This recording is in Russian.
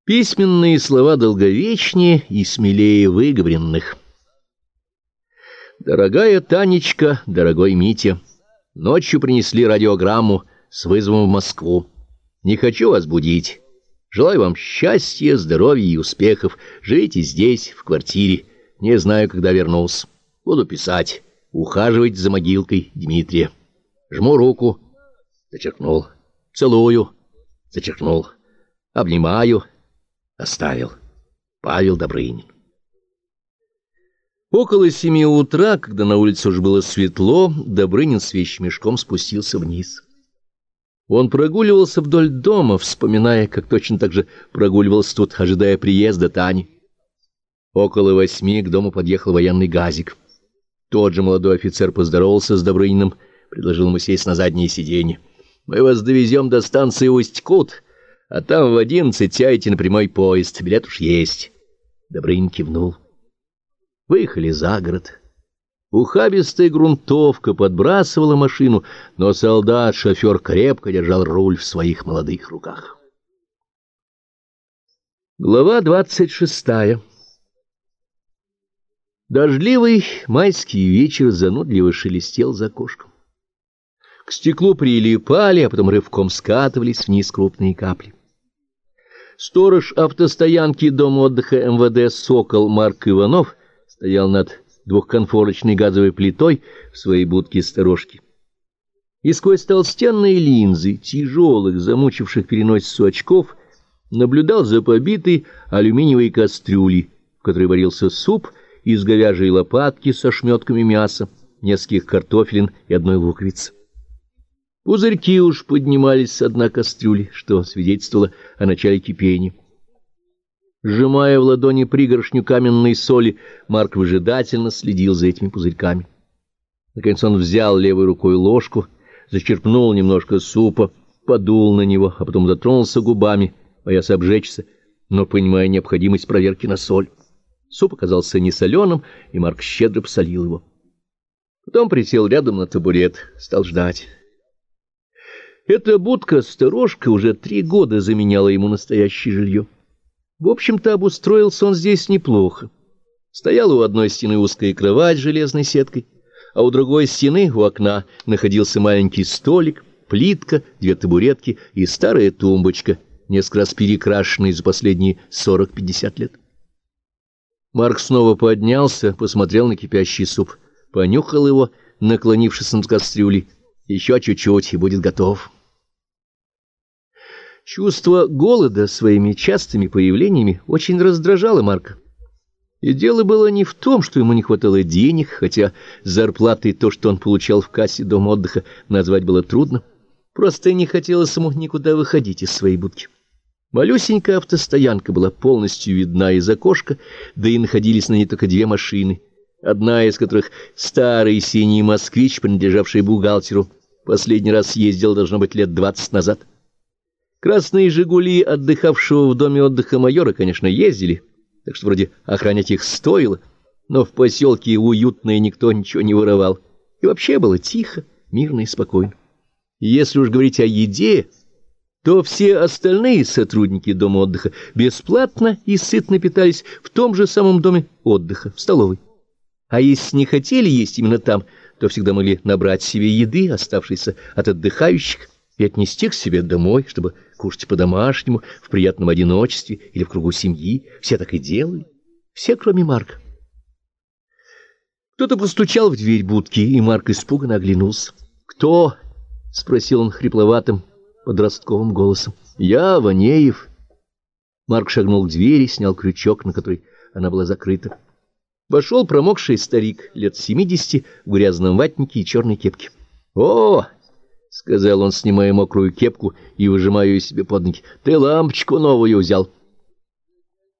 Письменные слова долговечнее и смелее выговоренных. Дорогая Танечка, дорогой Митя, ночью принесли радиограмму с вызовом в Москву. Не хочу вас будить. Желаю вам счастья, здоровья и успехов. Живите здесь, в квартире. Не знаю, когда вернусь. Буду писать. Ухаживать за могилкой Дмитрия. Жму руку. Зачеркнул. Целую. Зачеркнул. Обнимаю. Оставил. Павел Добрынин. Около 7 утра, когда на улице уже было светло, Добрынин с вещмешком спустился вниз. Он прогуливался вдоль дома, вспоминая, как точно так же прогуливался тут, ожидая приезда Тани. Около 8 к дому подъехал военный газик. Тот же молодой офицер поздоровался с Добрыниным, предложил ему сесть на заднее сиденье. «Мы вас довезем до станции Усть-Кут, а там в 11 сядете на прямой поезд. Билет уж есть». Добрынин кивнул. Выехали за город. Ухабистая грунтовка подбрасывала машину, но солдат-шофер крепко держал руль в своих молодых руках. Глава 26. Дождливый майский вечер занудливо шелестел за окошком. К стеклу прилипали, а потом рывком скатывались вниз крупные капли. Сторож автостоянки дома отдыха МВД «Сокол» Марк Иванов стоял над двухконфорочной газовой плитой в своей будке-сторожке. И сквозь толстенные линзы, тяжелых, замучивших переносицу очков, наблюдал за побитой алюминиевой кастрюлей, в которой варился суп из говяжьей лопатки со шметками мяса, нескольких картофелин и одной луковицы. Пузырьки уж поднимались с дна кастрюли, что свидетельствовало о начале кипения. Сжимая в ладони пригоршню каменной соли, Марк выжидательно следил за этими пузырьками. Наконец он взял левой рукой ложку, зачерпнул немножко супа, подул на него, а потом дотронулся губами, боясь обжечься, но понимая необходимость проверки на соль. Суп оказался несоленым, и Марк щедро посолил его. Потом присел рядом на табурет, стал ждать. Эта будка-сторожка уже 3 года заменяла ему настоящее жилье. В общем-то, обустроился он здесь неплохо. Стояла у одной стены узкая кровать с железной сеткой, а у другой стены, у окна, находился маленький столик, плитка, 2 табуретки и старая тумбочка, несколько раз перекрашенная за последние 40-50 лет. Марк снова поднялся, посмотрел на кипящий суп, понюхал его, наклонившись над кастрюлей. Еще чуть-чуть, и будет готов. Чувство голода своими частыми появлениями очень раздражало Марка. И дело было не в том, что ему не хватало денег, хотя зарплатой то, что он получал в кассе дома отдыха, назвать было трудно. Просто не хотелось ему никуда выходить из своей будки. Малюсенькая автостоянка была полностью видна из окошка, да и находились на ней только 2 машины, одна из которых старый синий москвич, принадлежавший бухгалтеру, последний раз ездил, должно быть, лет 20 назад. Красные «Жигули» отдыхавшего в доме отдыха майора, конечно, ездили, так что вроде охранять их стоило, но в поселке уютно и никто ничего не воровал. И вообще было тихо, мирно и спокойно. И если уж говорить о еде, то все остальные сотрудники дома отдыха бесплатно и сытно питались в том же самом доме отдыха, в столовой. А если не хотели есть именно там, то всегда могли набрать себе еды, оставшейся от отдыхающих, и отнести к себе домой, чтобы кушать по-домашнему, в приятном одиночестве или в кругу семьи. Все так и делали. Все, кроме Марка. Кто-то постучал в дверь будки, и Марк испуганно оглянулся. «Кто?» — спросил он хрипловатым подростковым голосом. «Я, Ванеев». Марк шагнул к двери, снял крючок, на который она была закрыта. Вошел промокший старик, лет 70, в грязном ватнике и черной кепке. «О!» — сказал он, снимая мокрую кепку и выжимая ее себе под ноги. — Ты лампочку новую взял.